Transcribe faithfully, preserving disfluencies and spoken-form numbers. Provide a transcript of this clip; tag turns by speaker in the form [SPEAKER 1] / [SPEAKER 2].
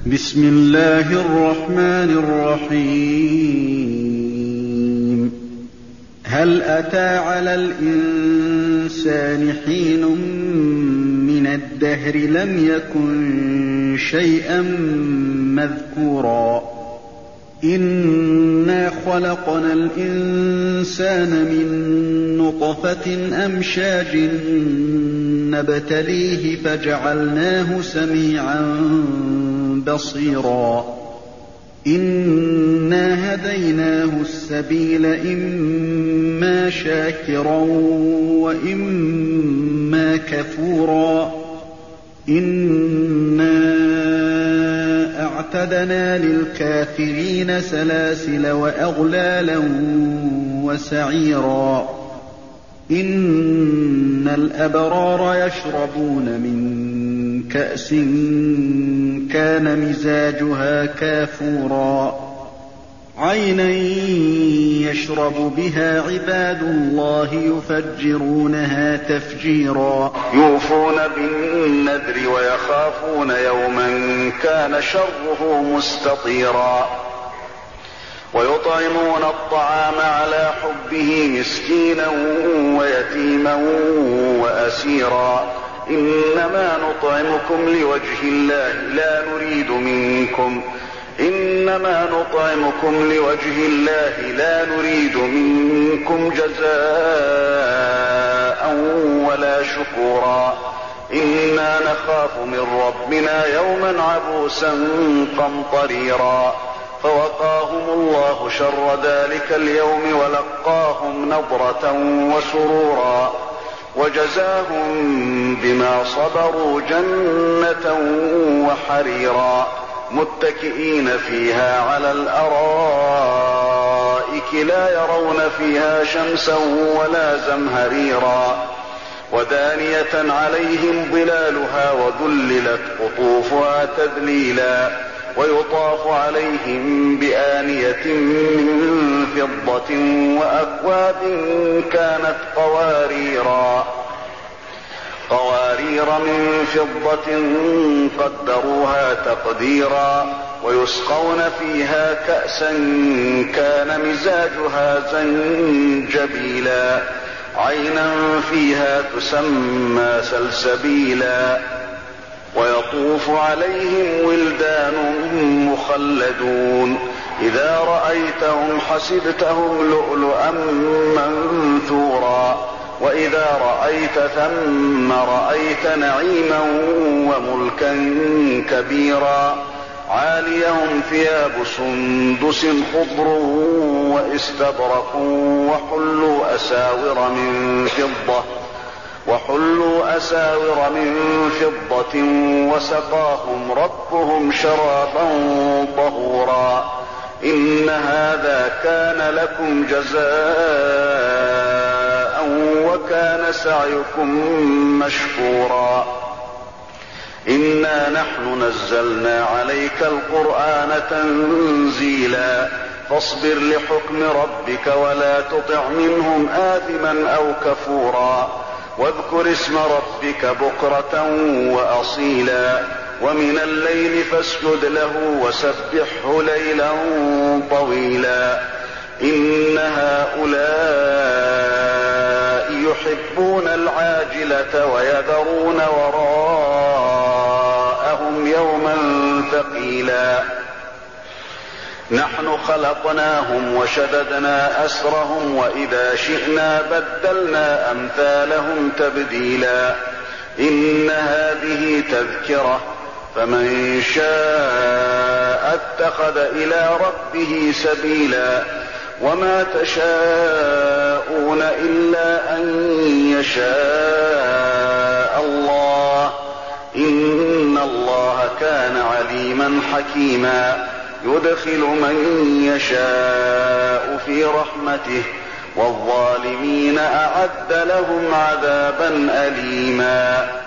[SPEAKER 1] بسم الله الرحمن الرحيم هل أتى على الإنسان حين من الدهر لم يكن شيئا مذكورا إنا خلقنا الإنسان من نطفة أمشاج نبتليه فجعلناه سميعا بصيرا إنا هديناه السبيل إما شاكرا وإما كفورا إنا أعتدنا للكافرين سلاسل وأغلالا وسعيرا إن الأبرار يشربون من كأس كان مزاجها كافورا عينا يشرب بها عباد الله يفجرونها تفجيرا
[SPEAKER 2] يوفون بالنذر ويخافون يوما كان شره مستطيرا ويطعمون الطعام على حبه مسكينا ويتيما وأسيرا إنما نطعمكم لوجه الله لا نريد منكم إنما نطعمكم لوجه الله لا نريد منكم جزاء ولا شكورا إنا نخاف من ربنا يوما عبوسا قمطريرا فوقاهم الله شر ذلك اليوم ولقاهم نضرة وسرورا وجزاهم بما صبروا جنة وحريرا متكئين فيها على الأرائك لا يرون فيها شمسا ولا زمهريرا ودانية عليهم ظلالها وذللت قطوفها تذليلا ويطاف عليهم بآنية من فضة وأكواب كانت قواريرا قوارير من فضة قدروها تقديرا ويسقون فيها كأسا كان مزاجها زنجبيلا عينا فيها تسمى سلسبيلا ويطوف عليهم ولدان مخلدون إذا رأيتهم حسبتهم لؤلؤا منثورا وإذا رأيت ثم رأيت نعيما وملكا كبيرا عاليهم ثياب سندس خضر واستبرق وحلوا أساور من فضة وحلوا أساور من فضة وسقاهم ربهم شرابا طهورا إن هذا كان لكم جزاء وكان سعيكم مشكورا إنا نحن نزلنا عليك القرآن تنزيلا فاصبر لحكم ربك ولا تطع منهم آثما أو كفورا واذكر اسم ربك بكرة وأصيلا ومن الليل فاسجد له وسبحه ليلا طويلا إن هؤلاء يحبون العاجلة ويذرون وراءهم يوما ثقيلا نحن خلقناهم وشددنا أسرهم وإذا شئنا بدلنا أمثالهم تبديلا إن هذه تذكرة فمن شاء اتخذ إلى ربه سبيلا وما تشاءون إلا أن يشاء الله إن الله كان عليما حكيما يدخل من يشاء في رحمته والظالمين أعد لهم عذابا أليما